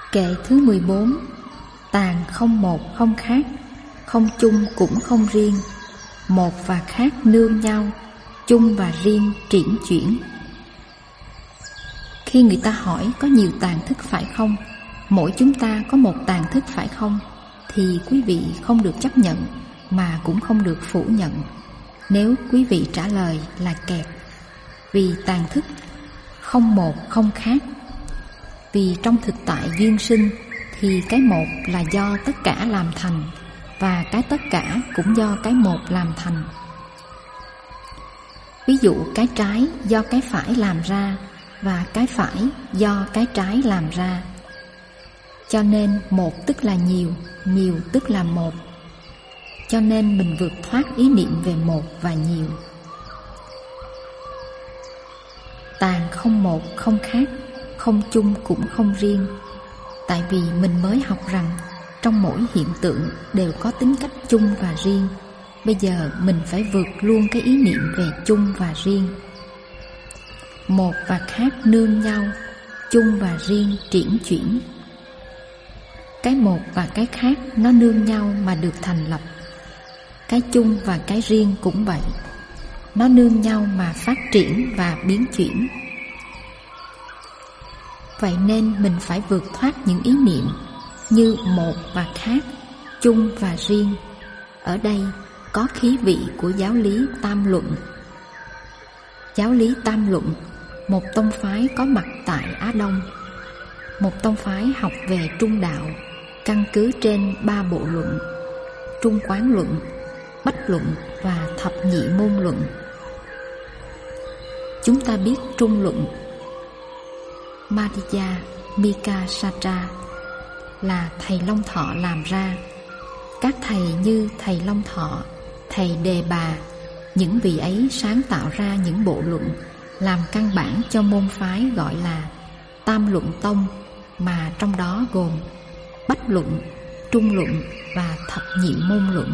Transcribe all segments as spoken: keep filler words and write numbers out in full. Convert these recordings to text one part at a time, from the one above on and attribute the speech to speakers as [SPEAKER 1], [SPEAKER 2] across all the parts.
[SPEAKER 1] Kệ thứ mười bốn. Tàn không một không khác, không chung cũng không riêng, một và khác nương nhau, chung và riêng triển chuyển. Khi người ta hỏi có nhiều tàn thức phải không, mỗi chúng ta có một tàn thức phải không, thì quý vị không được chấp nhận mà cũng không được phủ nhận. Nếu quý vị trả lời là kẹt, vì tàn thức không một không khác. Vì trong thực tại duyên sinh thì cái một là do tất cả làm thành, và cái tất cả cũng do cái một làm thành. Ví dụ cái trái do cái phải làm ra, và cái phải do cái trái làm ra. Cho nên một tức là nhiều, nhiều tức là một. Cho nên mình vượt thoát ý niệm về một và nhiều. Tàn không một không khác, không chung cũng không riêng. Tại vì mình mới học rằng trong mỗi hiện tượng đều có tính cách chung và riêng. Bây giờ mình phải vượt luôn cái ý niệm về chung và riêng. Một và khác nương nhau, chung và riêng triển chuyển. Cái một và cái khác nó nương nhau mà được thành lập. Cái chung và cái riêng cũng vậy, nó nương nhau mà phát triển và biến chuyển. Vậy nên mình phải vượt thoát những ý niệm như một và khác, chung và riêng. Ở đây có khí vị của giáo lý Tam Luận. Giáo lý Tam Luận, một tông phái có mặt tại Á Đông. Một tông phái học về trung đạo, căn cứ trên ba bộ luận: Trung Quán Luận, Bách Luận và Thập Nhị Môn Luận. Chúng ta biết Trung Luận Madhya Mika Satra là thầy Long Thọ làm ra. Các thầy như thầy Long Thọ, thầy Đề Bà, những vị ấy sáng tạo ra những bộ luận làm căn bản cho môn phái gọi là Tam Luận Tông, mà trong đó gồm Bách Luận, Trung Luận và Thập Nhị Môn Luận.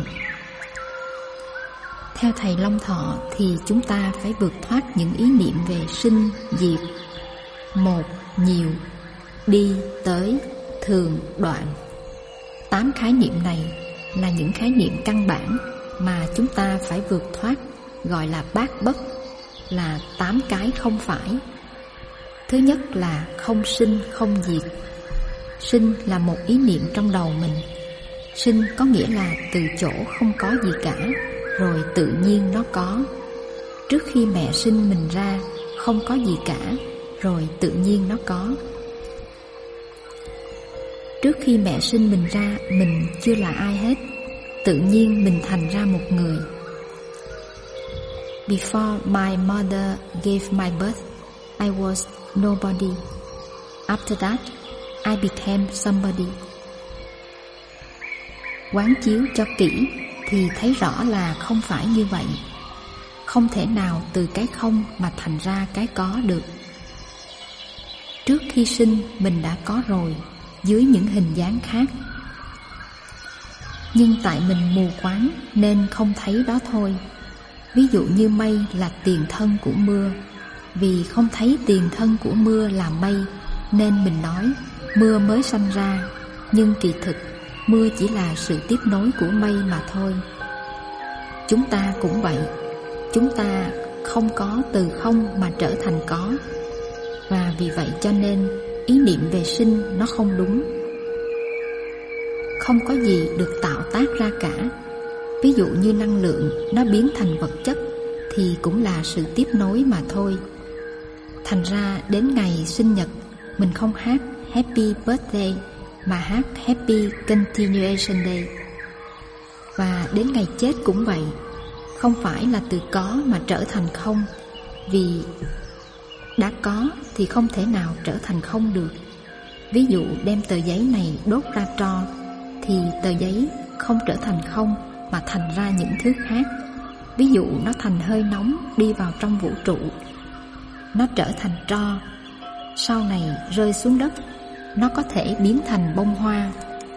[SPEAKER 1] Theo thầy Long Thọ thì chúng ta phải vượt thoát những ý niệm về sinh, diệt, một, nhiều, đi, tới, thường, đoạn. Tám khái niệm này là những khái niệm căn bản mà chúng ta phải vượt thoát, gọi là bát bất, là tám cái không phải. Thứ nhất là không sinh, không diệt. Sinh là một ý niệm trong đầu mình. Sinh có nghĩa là từ chỗ không có gì cả, rồi tự nhiên nó có. Trước khi mẹ sinh mình ra, không có gì cả, rồi tự nhiên nó có. Trước khi mẹ sinh mình ra, mình chưa là ai hết, tự nhiên mình thành ra một người. Before my mother gave my birth, I was nobody. After that, I became somebody. Quán chiếu cho kỹ thì thấy rõ là không phải như vậy. Không thể nào từ cái không mà thành ra cái có được. Trước khi sinh mình đã có rồi, dưới những hình dáng khác. Nhưng tại mình mù quáng nên không thấy đó thôi. Ví dụ như mây là tiền thân của mưa. Vì không thấy tiền thân của mưa là mây, nên mình nói mưa mới sanh ra. Nhưng kỳ thực mưa chỉ là sự tiếp nối của mây mà thôi. Chúng ta cũng vậy. Chúng ta không có từ không mà trở thành có. Và vì vậy cho nên ý niệm về sinh nó không đúng. Không có gì được tạo tác ra cả. Ví dụ như năng lượng nó biến thành vật chất thì cũng là sự tiếp nối mà thôi. Thành ra đến ngày sinh nhật mình không hát Happy Birthday mà hát Happy Continuation Day. Và đến ngày chết cũng vậy. Không phải là từ có mà trở thành không. Vì đã có thì không thể nào trở thành không được. Ví dụ đem tờ giấy này đốt ra tro, thì tờ giấy không trở thành không mà thành ra những thứ khác. Ví dụ nó thành hơi nóng đi vào trong vũ trụ, nó trở thành tro, sau này rơi xuống đất, nó có thể biến thành bông hoa.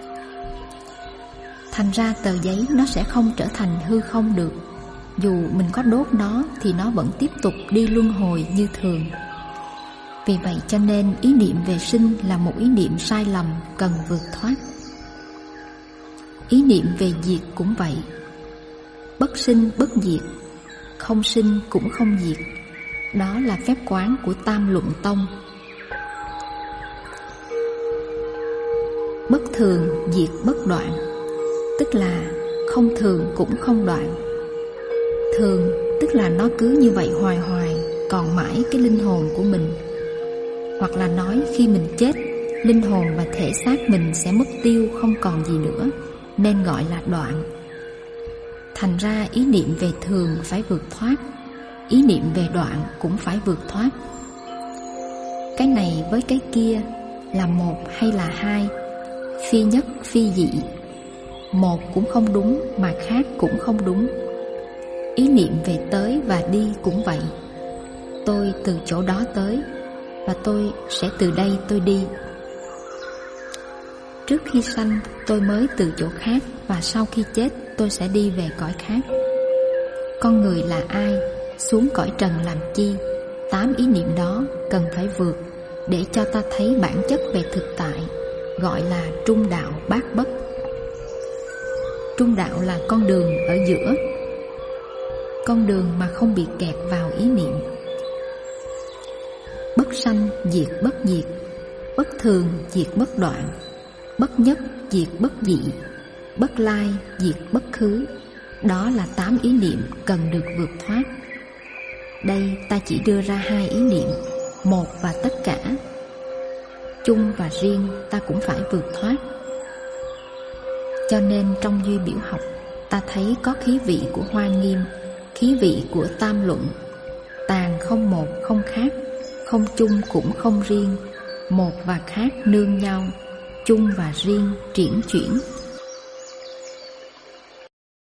[SPEAKER 1] Thành ra tờ giấy nó sẽ không trở thành hư không được. Dù mình có đốt nó thì nó vẫn tiếp tục đi luân hồi như thường. Vì vậy cho nên ý niệm về sinh là một ý niệm sai lầm cần vượt thoát. Ý niệm về diệt cũng vậy. Bất sinh bất diệt, không sinh cũng không diệt. Đó là phép quán của Tam Luận Tông. Bất thường diệt bất đoạn, tức là không thường cũng không đoạn. Thường tức là nó cứ như vậy hoài hoài, còn mãi cái linh hồn của mình. Hoặc là nói khi mình chết, linh hồn và thể xác mình sẽ mất tiêu, không còn gì nữa, nên gọi là đoạn. Thành ra ý niệm về thường phải vượt thoát, ý niệm về đoạn cũng phải vượt thoát. Cái này với cái kia là một hay là hai, phi nhất phi dị. Một cũng không đúng mà khác cũng không đúng. Ý niệm về tới và đi cũng vậy. Tôi từ chỗ đó tới, và tôi sẽ từ đây tôi đi. Trước khi sanh tôi mới từ chỗ khác, và sau khi chết tôi sẽ đi về cõi khác. Con người là ai, xuống cõi trần làm chi? Tám ý niệm đó cần phải vượt để cho ta thấy bản chất về thực tại, gọi là trung đạo bát bất. Trung đạo là con đường ở giữa, con đường mà không bị kẹt vào ý niệm. Bất sanh diệt bất diệt, bất thường diệt bất đoạn, bất nhất diệt bất dị, bất lai diệt bất khứ. Đó là tám ý niệm cần được vượt thoát. Đây ta chỉ đưa ra hai ý niệm, một và tất cả. Chung và riêng ta cũng phải vượt thoát. Cho nên trong duy biểu học, ta thấy có khí vị của Hoa Nghiêm, khí vị của Tam Luận. Tàn không một không khác, không chung cũng không riêng, một và khác nương nhau, chung và riêng triển chuyển.